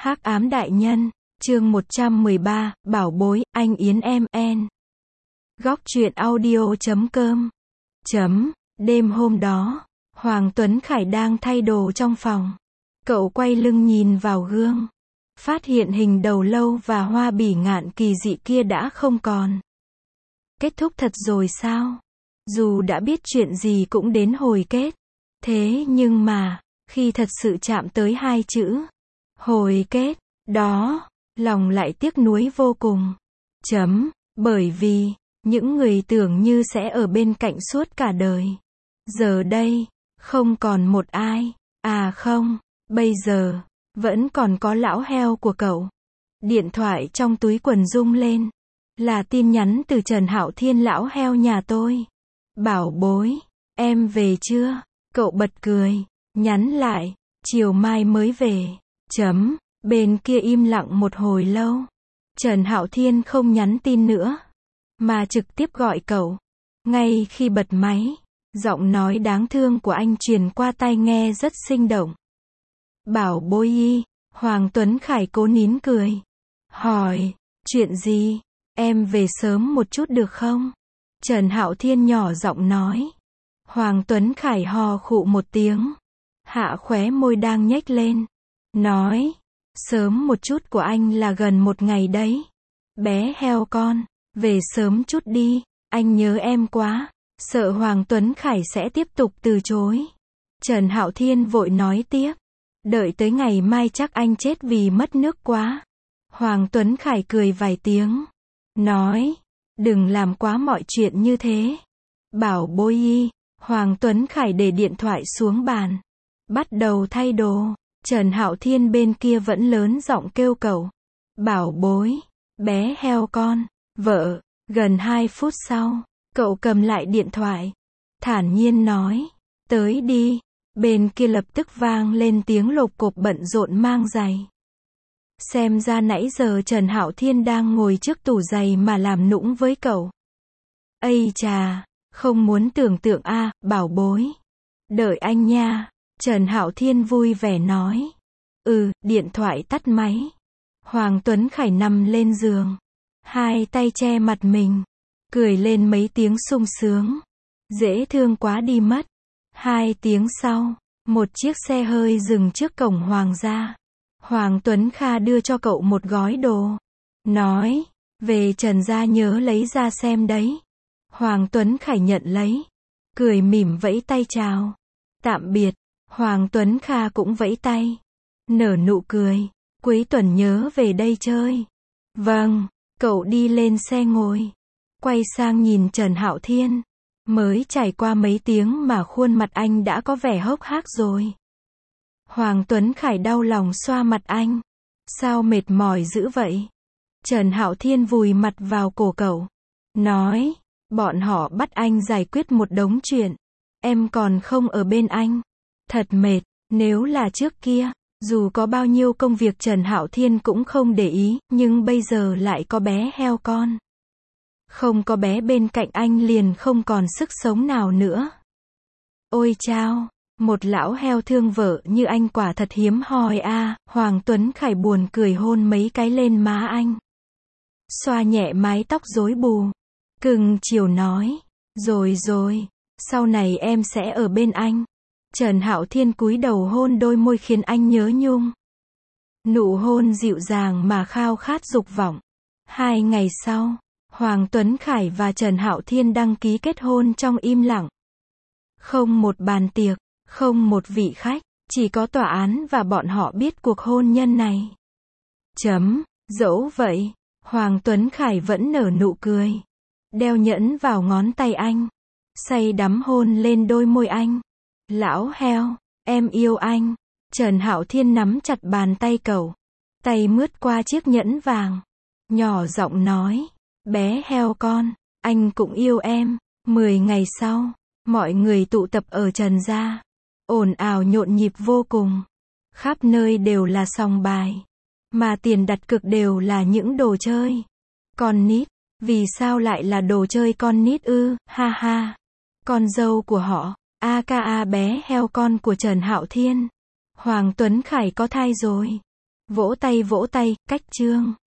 Hắc ám đại nhân, chương 113, bảo bối, anh Yến em, en. Góc truyện audio.com. Đêm hôm đó, Hoàng Tuấn Khải đang thay đồ trong phòng. Cậu quay lưng nhìn vào gương. Phát hiện hình đầu lâu và hoa bỉ ngạn kỳ dị kia đã không còn. Kết thúc thật rồi sao? Dù đã biết chuyện gì cũng đến hồi kết. Thế nhưng mà, khi thật sự chạm tới hai chữ hồi kết, đó, lòng lại tiếc nuối vô cùng. Bởi vì, những người tưởng như sẽ ở bên cạnh suốt cả đời. Giờ đây, không còn một ai. À không, bây giờ, vẫn còn có lão heo của cậu. Điện thoại trong túi quần rung lên. Là tin nhắn từ Trần Hạo Thiên lão heo nhà tôi. Bảo bối, em về chưa? Cậu bật cười, nhắn lại, chiều mai mới về. Bên kia im lặng một hồi lâu. Trần Hạo Thiên không nhắn tin nữa, mà trực tiếp gọi cậu. Ngay khi bật máy, giọng nói đáng thương của anh truyền qua tai nghe rất sinh động. Bảo bối y, Hoàng Tuấn Khải cố nín cười. Hỏi, chuyện gì? Em về sớm một chút được không? Trần Hạo Thiên nhỏ giọng nói. Hoàng Tuấn Khải hò khụ một tiếng. Hạ khóe môi đang nhếch lên. Nói, sớm một chút của anh là gần một ngày đấy. Bé heo con, về sớm chút đi, anh nhớ em quá. Sợ Hoàng Tuấn Khải sẽ tiếp tục từ chối. Trần Hạo Thiên vội nói tiếp. Đợi tới ngày mai chắc anh chết vì mất nước quá. Hoàng Tuấn Khải cười vài tiếng. Nói, đừng làm quá mọi chuyện như thế. Bảo bối y, Hoàng Tuấn Khải để điện thoại xuống bàn. Bắt đầu thay đồ. Trần Hạo Thiên bên kia vẫn lớn giọng kêu cậu. Bảo bối, bé heo con, vợ. Gần 2 phút sau, cậu cầm lại điện thoại. Thản nhiên nói, tới đi. Bên kia lập tức vang lên tiếng lộp cộp bận rộn mang giày. Xem ra nãy giờ Trần Hạo Thiên đang ngồi trước tủ giày mà làm nũng với cậu. Ây chà, không muốn tưởng tượng a, bảo bối. Đợi anh nha. Trần Hạo Thiên vui vẻ nói. Điện thoại tắt máy. Hoàng Tuấn Khải nằm lên giường. Hai tay che mặt mình. Cười lên mấy tiếng sung sướng. Dễ thương quá đi mất. 2 tiếng sau, một chiếc xe hơi dừng trước cổng Hoàng gia. Hoàng Tuấn Kha đưa cho cậu một gói đồ. Nói, về Trần gia nhớ lấy ra xem đấy. Hoàng Tuấn Khải nhận lấy. Cười mỉm vẫy tay chào. Tạm biệt. Hoàng Tuấn Kha cũng vẫy tay. Nở nụ cười. Cuối tuần nhớ về đây chơi. Vâng. Cậu đi lên xe ngồi. Quay sang nhìn Trần Hạo Thiên. Mới trải qua mấy tiếng mà khuôn mặt anh đã có vẻ hốc hác rồi. Hoàng Tuấn Khải đau lòng xoa mặt anh. Sao mệt mỏi dữ vậy? Trần Hạo Thiên vùi mặt vào cổ cậu. Nói, bọn họ bắt anh giải quyết một đống chuyện. Em còn không ở bên anh. Thật mệt. Nếu là trước kia, dù có bao nhiêu công việc Trần Hạo Thiên cũng không để ý, nhưng bây giờ lại có bé heo con. Không có bé bên cạnh anh liền không còn sức sống nào nữa. Ôi chao, một lão heo thương vợ như anh quả thật hiếm hoi a. Hoàng Tuấn Khải buồn cười hôn mấy cái lên má anh. Xoa nhẹ mái tóc rối bù. Cưng chiều nói, rồi, sau này em sẽ ở bên anh. Trần Hạo Thiên cúi đầu hôn đôi môi khiến anh nhớ nhung. Nụ hôn dịu dàng mà khao khát dục vọng. 2 ngày sau, Hoàng Tuấn Khải và Trần Hạo Thiên đăng ký kết hôn trong im lặng. Không một bàn tiệc, không một vị khách, chỉ có tòa án và bọn họ biết cuộc hôn nhân này. Dẫu vậy, Hoàng Tuấn Khải vẫn nở nụ cười. Đeo nhẫn vào ngón tay anh. Say đắm hôn lên đôi môi anh. Lão heo, em yêu anh. Trần Hạo Thiên nắm chặt bàn tay cậu. Tay mướt qua chiếc nhẫn vàng. Nhỏ giọng nói. Bé heo con, anh cũng yêu em. 10 ngày sau, mọi người tụ tập ở Trần gia. Ồn ào nhộn nhịp vô cùng. Khắp nơi đều là sòng bài. Mà tiền đặt cược đều là những đồ chơi. Con nít, vì sao lại là đồ chơi con nít ư? Ha ha. Con dâu của họ, aka bé heo con của Trần Hạo Thiên. Hoàng Tuấn Khải có thai rồi. Vỗ tay, cách chương.